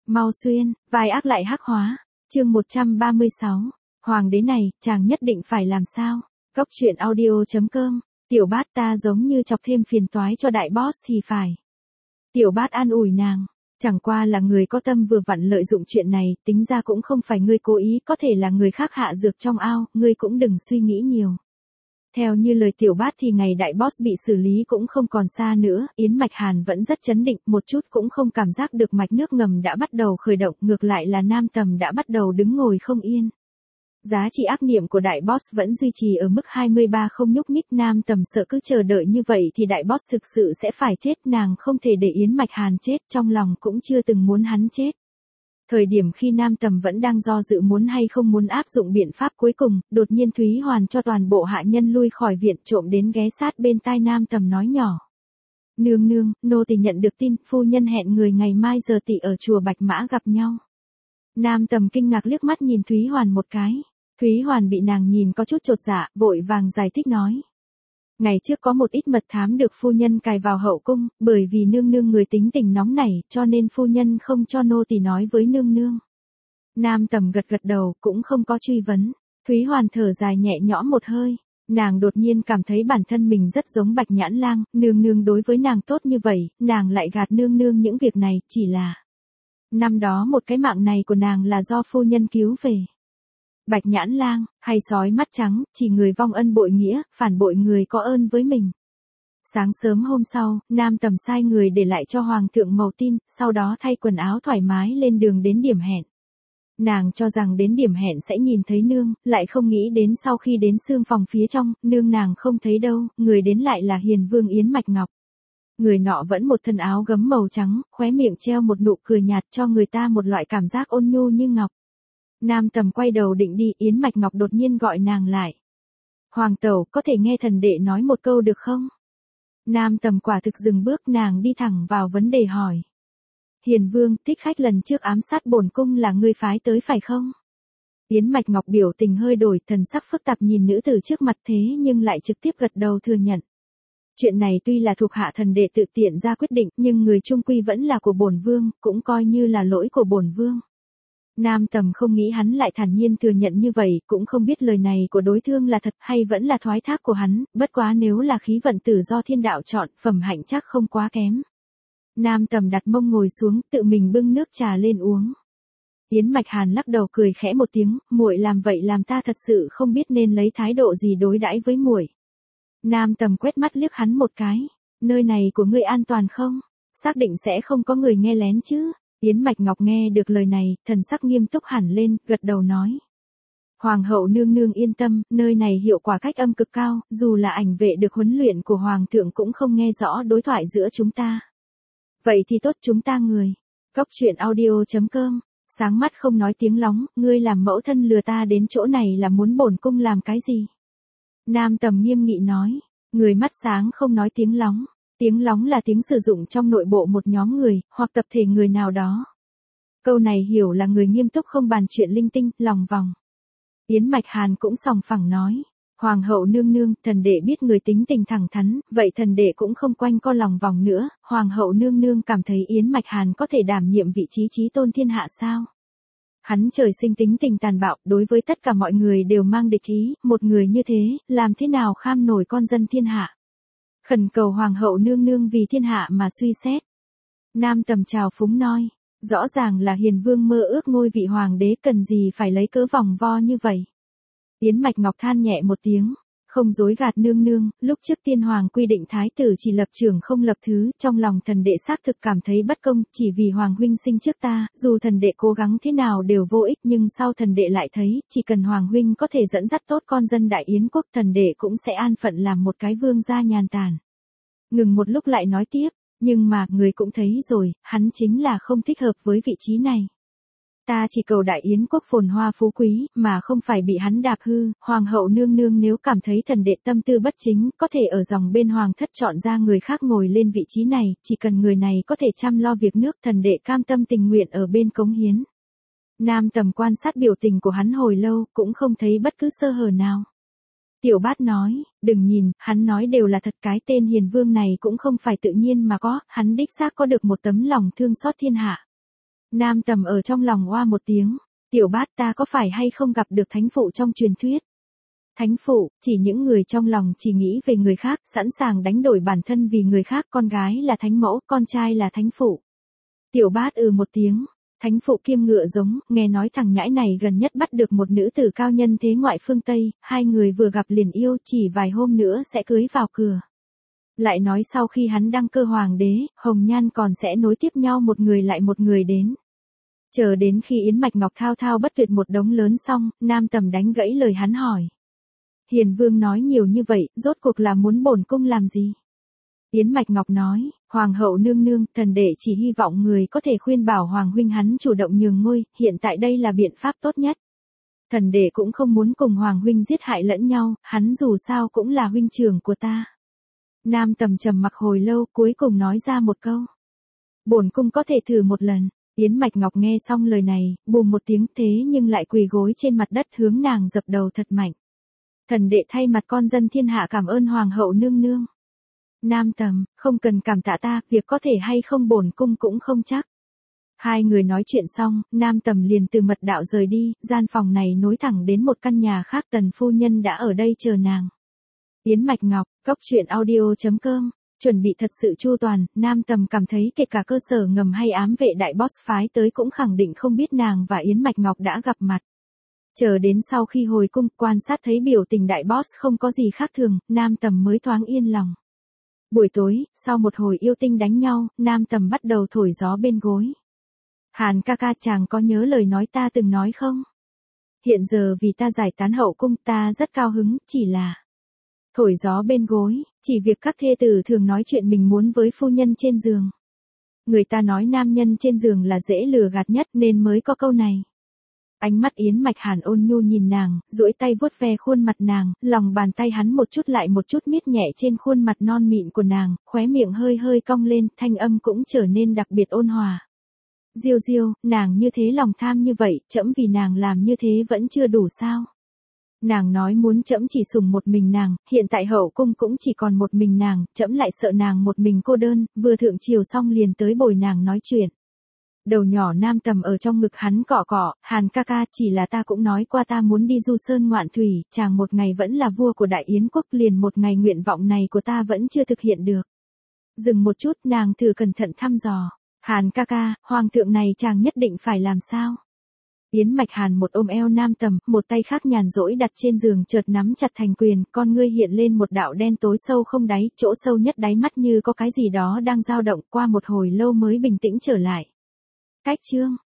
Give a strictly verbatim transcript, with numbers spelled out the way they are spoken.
Mau xuyên, vai ác lại hắc hóa. Chương một trăm ba mươi sáu. Hoàng đế này, chàng nhất định phải làm sao? Cốc truyện audio chấm com. Tiểu bát ta giống như chọc thêm phiền toái cho đại boss thì phải. Tiểu bát an ủi nàng. Chẳng qua là người có tâm vừa vặn lợi dụng chuyện này, tính ra cũng không phải ngươi cố ý, có thể là người khác hạ dược trong ao, ngươi cũng đừng suy nghĩ nhiều. Theo như lời tiểu bát thì ngày đại boss bị xử lý cũng không còn xa nữa, Yến Mạch Hàn vẫn rất chấn định, một chút cũng không cảm giác được mạch nước ngầm đã bắt đầu khởi động, ngược lại là Nam Tầm đã bắt đầu đứng ngồi không yên. Giá trị ác niệm của đại boss vẫn duy trì ở mức hai mươi ba không nhúc nhích, Nam Tầm sợ cứ chờ đợi như vậy thì đại boss thực sự sẽ phải chết, nàng không thể để Yến Mạch Hàn chết, trong lòng cũng chưa từng muốn hắn chết. Thời điểm khi Nam Tầm vẫn đang do dự muốn hay không muốn áp dụng biện pháp cuối cùng, đột nhiên Thúy Hoàn cho toàn bộ hạ nhân lui khỏi viện, trộm đến ghé sát bên tai Nam Tầm nói nhỏ. Nương nương, nô tỳ nhận được tin, phu nhân hẹn người ngày mai giờ tỵ ở chùa Bạch Mã gặp nhau. Nam Tầm kinh ngạc liếc mắt nhìn Thúy Hoàn một cái. Thúy Hoàn bị nàng nhìn có chút chột dạ, vội vàng giải thích nói. Ngày trước có một ít mật thám được phu nhân cài vào hậu cung, bởi vì nương nương người tính tình nóng nảy, cho nên phu nhân không cho nô tỳ nói với nương nương. Nam Tầm gật gật đầu, cũng không có truy vấn. Thúy Hoàn thở dài nhẹ nhõm một hơi. Nàng đột nhiên cảm thấy bản thân mình rất giống Bạch Nhãn Lang, nương nương đối với nàng tốt như vậy, nàng lại gạt nương nương những việc này, chỉ là... Năm đó một cái mạng này của nàng là do phu nhân cứu về. Bạch Nhãn Lang, hay sói mắt trắng, chỉ người vong ân bội nghĩa, phản bội người có ơn với mình. Sáng sớm hôm sau, Nam Tầm sai người để lại cho Hoàng thượng màu tin, sau đó thay quần áo thoải mái lên đường đến điểm hẹn. Nàng cho rằng đến điểm hẹn sẽ nhìn thấy nương, lại không nghĩ đến sau khi đến xương phòng phía trong, nương nàng không thấy đâu, người đến lại là Hiền Vương Yến Mạch Ngọc. Người nọ vẫn một thân áo gấm màu trắng, khóe miệng treo một nụ cười nhạt cho người ta một loại cảm giác ôn nhu như ngọc. Nam Tầm quay đầu định đi, Yến Mạch Ngọc đột nhiên gọi nàng lại. Hoàng tẩu, có thể nghe thần đệ nói một câu được không? Nam Tầm quả thực dừng bước, nàng đi thẳng vào vấn đề hỏi. Hiền Vương, thích khách lần trước ám sát bổn cung là ngươi phái tới phải không? Yến Mạch Ngọc biểu tình hơi đổi, thần sắc phức tạp nhìn nữ tử trước mặt thế nhưng lại trực tiếp gật đầu thừa nhận. Chuyện này tuy là thuộc hạ thần đệ tự tiện ra quyết định, nhưng người chung quy vẫn là của bổn vương, cũng coi như là lỗi của bổn vương. Nam Tầm không nghĩ hắn lại thản nhiên thừa nhận như vậy, cũng không biết lời này của đối thương là thật hay vẫn là thoái thác của hắn, bất quá nếu là khí vận tử do thiên đạo chọn, phẩm hạnh chắc không quá kém. Nam Tầm đặt mông ngồi xuống, tự mình bưng nước trà lên uống. Yến Mạch Hàn lắc đầu cười khẽ một tiếng, muội làm vậy làm ta thật sự không biết nên lấy thái độ gì đối đãi với muội. Nam Tầm quét mắt liếc hắn một cái, nơi này của ngươi an toàn không? Xác định sẽ không có người nghe lén chứ? Yến Mạch Ngọc nghe được lời này, thần sắc nghiêm túc hẳn lên, gật đầu nói. Hoàng hậu nương nương yên tâm, nơi này hiệu quả cách âm cực cao, dù là ảnh vệ được huấn luyện của Hoàng thượng cũng không nghe rõ đối thoại giữa chúng ta. Vậy thì tốt, chúng ta người. Cốc truyện audio chấm com. Sáng mắt không nói tiếng lóng, ngươi làm mẫu thân lừa ta đến chỗ này là muốn bổn cung làm cái gì? Nam Tầm nghiêm nghị nói. Người mắt sáng không nói tiếng lóng. Tiếng lóng là tiếng sử dụng trong nội bộ một nhóm người, hoặc tập thể người nào đó. Câu này hiểu là người nghiêm túc không bàn chuyện linh tinh, lòng vòng. Yến Mạch Hàn cũng sòng phẳng nói. Hoàng hậu nương nương, thần đệ biết người tính tình thẳng thắn, vậy thần đệ cũng không quanh co lòng vòng nữa. Hoàng hậu nương nương cảm thấy Yến Mạch Hàn có thể đảm nhiệm vị trí chí tôn thiên hạ sao? Hắn trời sinh tính tình tàn bạo, đối với tất cả mọi người đều mang địch ý, một người như thế, làm thế nào kham nổi con dân thiên hạ? Khẩn cầu Hoàng hậu nương nương vì thiên hạ mà suy xét. Nam Tầm chào phúng nói, rõ ràng là Hiền Vương mơ ước ngôi vị hoàng đế, cần gì phải lấy cớ vòng vo như vậy. Yến Mạch Ngọc than nhẹ một tiếng, không dối gạt nương nương, lúc trước tiên hoàng quy định thái tử chỉ lập trưởng không lập thứ, trong lòng thần đệ xác thực cảm thấy bất công, chỉ vì hoàng huynh sinh trước ta, dù thần đệ cố gắng thế nào đều vô ích, nhưng sau thần đệ lại thấy, chỉ cần hoàng huynh có thể dẫn dắt tốt con dân đại Yến quốc, thần đệ cũng sẽ an phận làm một cái vương gia nhàn tản. Ngừng một lúc lại nói tiếp, nhưng mà, người cũng thấy rồi, hắn chính là không thích hợp với vị trí này. Ta chỉ cầu đại Yến quốc phồn hoa phú quý, mà không phải bị hắn đạp hư. Hoàng hậu nương nương nếu cảm thấy thần đệ tâm tư bất chính, có thể ở dòng bên hoàng thất chọn ra người khác ngồi lên vị trí này, chỉ cần người này có thể chăm lo việc nước, thần đệ cam tâm tình nguyện ở bên cống hiến. Nam Tầm quan sát biểu tình của hắn hồi lâu, cũng không thấy bất cứ sơ hở nào. Tiểu Bát nói, đừng nhìn, hắn nói đều là thật, cái tên Hiền Vương này cũng không phải tự nhiên mà có, hắn đích xác có được một tấm lòng thương xót thiên hạ. Nam Tầm ở trong lòng oa một tiếng, tiểu bát ta có phải hay không gặp được thánh phụ trong truyền thuyết? Thánh phụ, chỉ những người trong lòng chỉ nghĩ về người khác, sẵn sàng đánh đổi bản thân vì người khác, con gái là thánh mẫu, con trai là thánh phụ. Tiểu bát ừ một tiếng, thánh phụ kiêm ngựa giống, nghe nói thằng nhãi này gần nhất bắt được một nữ tử cao nhân thế ngoại phương Tây, hai người vừa gặp liền yêu, chỉ vài hôm nữa sẽ cưới vào cửa. Lại nói sau khi hắn đăng cơ hoàng đế, Hồng Nhan còn sẽ nối tiếp nhau một người lại một người đến. Chờ đến khi Yến Mạch Ngọc thao thao bất tuyệt một đống lớn xong, Nam Tầm đánh gãy lời hắn hỏi. Hiền Vương nói nhiều như vậy, rốt cuộc là muốn bổn cung làm gì? Yến Mạch Ngọc nói, Hoàng hậu nương nương, thần đệ chỉ hy vọng người có thể khuyên bảo Hoàng huynh hắn chủ động nhường ngôi, hiện tại đây là biện pháp tốt nhất. Thần đệ cũng không muốn cùng Hoàng huynh giết hại lẫn nhau, hắn dù sao cũng là huynh trưởng của ta. Nam Tầm trầm mặc hồi lâu, cuối cùng nói ra một câu. Bổn cung có thể thử một lần. Yến Mạch Ngọc nghe xong lời này, bùm một tiếng thế nhưng lại quỳ gối trên mặt đất hướng nàng dập đầu thật mạnh. Thần đệ thay mặt con dân thiên hạ cảm ơn Hoàng hậu nương nương. Nam Tầm, không cần cảm tạ ta, việc có thể hay không bổn cung cũng không chắc. Hai người nói chuyện xong, Nam Tầm liền từ mật đạo rời đi, gian phòng này nối thẳng đến một căn nhà khác, Tần phu nhân đã ở đây chờ nàng. Yến Mạch Ngọc, cốc truyện audio chấm com, chuẩn bị thật sự chu toàn, Nam Tầm cảm thấy kể cả cơ sở ngầm hay ám vệ đại boss phái tới cũng khẳng định không biết nàng và Yến Mạch Ngọc đã gặp mặt. Chờ đến sau khi hồi cung, quan sát thấy biểu tình đại boss không có gì khác thường, Nam Tầm mới thoáng yên lòng. Buổi tối, sau một hồi yêu tinh đánh nhau, Nam Tầm bắt đầu thổi gió bên gối. Hàn ca ca, chàng có nhớ lời nói ta từng nói không? Hiện giờ vì ta giải tán hậu cung, ta rất cao hứng, chỉ là thổi gió bên gối, chỉ việc các thê tử thường nói chuyện mình muốn với phu nhân trên giường. Người ta nói nam nhân trên giường là dễ lừa gạt nhất nên mới có câu này. Ánh mắt Yến Mạch Hàn ôn nhu nhìn nàng, duỗi tay vuốt ve khuôn mặt nàng, lòng bàn tay hắn một chút lại một chút miết nhẹ trên khuôn mặt non mịn của nàng, khóe miệng hơi hơi cong lên, thanh âm cũng trở nên đặc biệt ôn hòa. Diêu Diêu, nàng như thế lòng tham như vậy, trẫm vì nàng làm như thế vẫn chưa đủ sao? Nàng nói muốn trẫm chỉ sủng một mình nàng, hiện tại hậu cung cũng chỉ còn một mình nàng, trẫm lại sợ nàng một mình cô đơn, vừa thượng triều xong liền tới bồi nàng nói chuyện. Đầu nhỏ Nam Tầm ở trong ngực hắn cọ cọ, Hàn ca ca, chỉ là ta cũng nói qua ta muốn đi du sơn ngoạn thủy, chàng một ngày vẫn là vua của Đại Yến quốc, liền một ngày nguyện vọng này của ta vẫn chưa thực hiện được. Dừng một chút, nàng thử cẩn thận thăm dò. Hàn ca ca, hoàng thượng này chàng nhất định phải làm sao? Yến Mạch Hàn một ôm eo Nam Tầm, một tay khác nhàn rỗi đặt trên giường chợt nắm chặt thành quyền, con ngươi hiện lên một đạo đen tối sâu không đáy, chỗ sâu nhất đáy mắt như có cái gì đó đang dao động, qua một hồi lâu mới bình tĩnh trở lại. Cách chương